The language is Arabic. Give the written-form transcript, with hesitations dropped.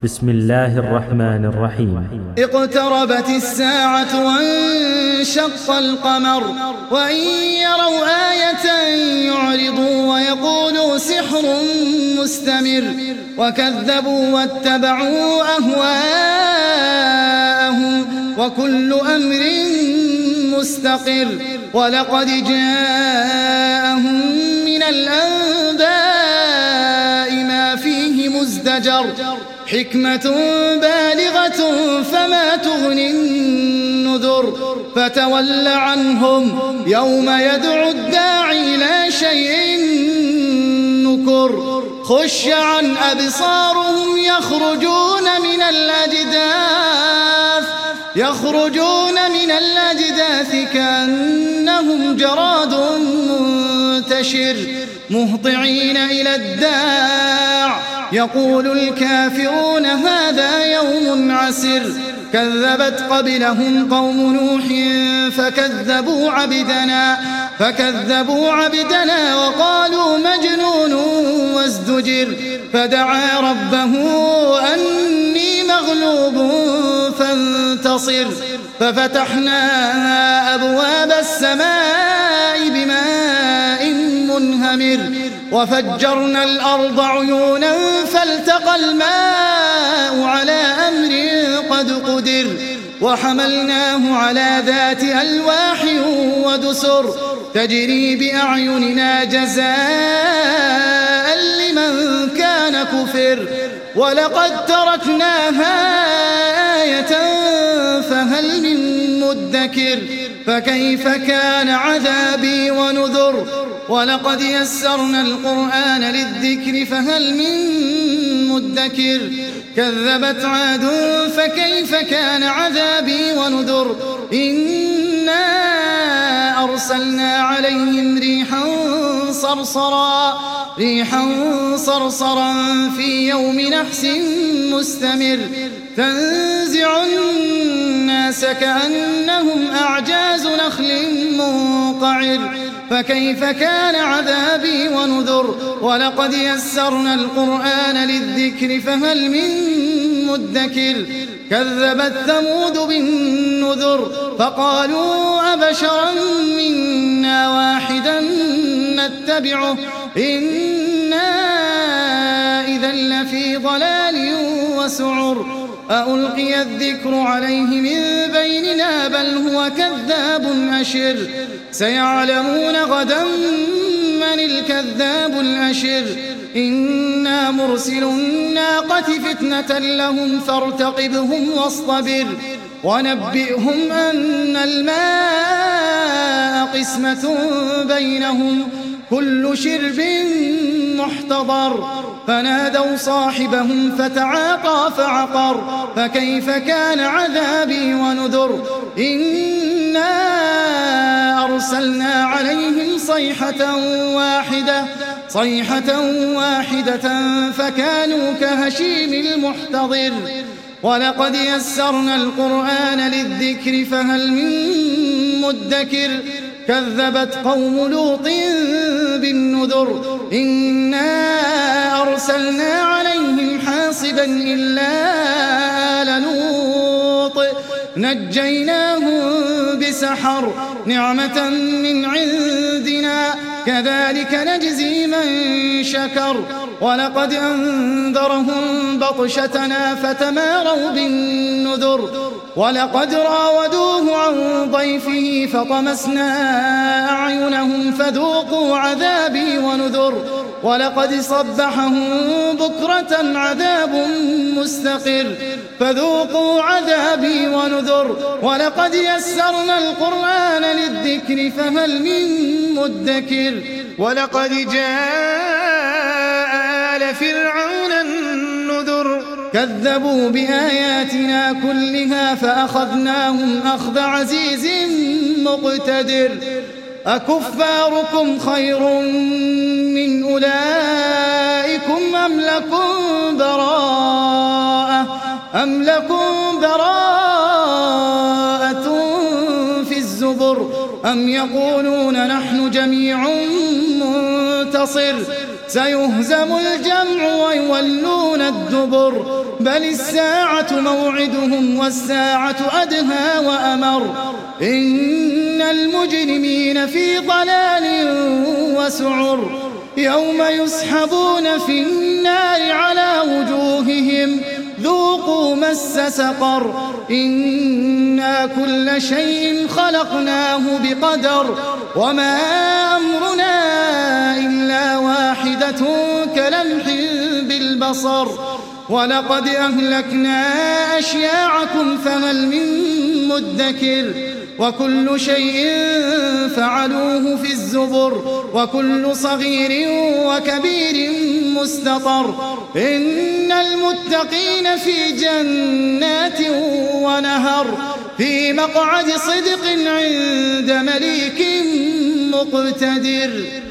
بسم الله الرحمن الرحيم. اقتربت الساعة وانشق القمر وإن يروا آية يعرضوا ويقولوا سحر مستمر وكذبوا واتبعوا أهواءهم وكل أمر مستقر ولقد جاءهم من الأنباء ما فيه مزدجر حكمة بالغة فما تغني النذر فتول عنهم يوم يدعو الداعي لا شيء نكر خش عن أبصارهم يخرجون من الأجداث كأنهم جراد منتشر مهطعين إلى الداع يقول الكافرون هذا يوم عسر كذبت قبلهم قوم نوح فكذبوا عبدنا وقالوا مجنون وازدجر فدعا ربه أني مغلوب فانتصر ففتحنا أبواب السماء بماء منهمر وفجرنا الأرض عيونا فالتقى الماء على أمر قد قدر وحملناه على ذات ألواح ودسر تجري بأعيننا جزاء لمن كان كفر ولقد تركناها آية فهل من مدكر فكيف كان عذابي ونذر ولقد يسرنا القرآن للذكر فهل من مدكر كذبت عاد فكيف كان عذابي ونذر إنا أرسلنا عليهم ريحا صرصرا في يوم نحس مستمر تنزع الناس كأنهم أعجاز نخل منقعر فكيف كان عذابي ونذر ولقد يسرنا القرآن للذكر فهل من مدكر كذبت ثمود بالنذر فقالوا أبشرا منا واحدا نتبعه إنا إذا لفي ضلال وسعر ألقي الذكر عليه من بيننا بل هو كذاب أشر سيعلمون غدا من الكذاب الأشر إنا مرسل الناقة فتنة لهم فارتقبهم واصطبر ونبئهم أن الماء قسمة بينهم كل شرب محتضر فنادوا صاحبهم فتعاطى فعقر فكيف كان عذابي ونذر إنا أرسلنا عليهم صيحة واحدة فكانوا كهشيم المحتضر ولقد يسرنا القرآن للذكر فهل من مدكر كذبت قوم لوط بالنذر إنا أرسلنا عليهم حاصبا إلا آل لوط نجيناهم بسحر نعمة من عندنا كذلك نجزي من شكر ولقد أنذرهم بطشتنا فتماروا بالنذر ولقد راودوه عن ضيفه فطمسنا أعينهم فذوقوا عذابي ونذر ولقد صبحهم بكرة عذاب مستقر فذوقوا عذابي ونذر ولقد يسرنا القرآن للذكر فهل من مدكر ولقد جاء آل فرعون النذر كذبوا بآياتنا كلها فأخذناهم أخذ عزيز مقتدر أكفاركم خير من أولئكم أم لكم براءة في الزبر أم يقولون نحن جميع منتصر سيهزم الجمع ويولون الدبر بل الساعة موعدهم والساعة أدهى وأمر إن المجرمين في ضلال وسعر يوم يسحبون في النار على وجوههم ذوقوا مس سقر إنا كل شيء خلقناه بقدر وما أمرنا إلا واحدة كلمح بالبصر ولقد أهلكنا أشياعكم فهل من مدكر وكل شيء فعلوه في الزبر وكل صغير وكبير مستطر إن المتقين في جنات ونهر في مقعد صدق عند مليك مقتدر.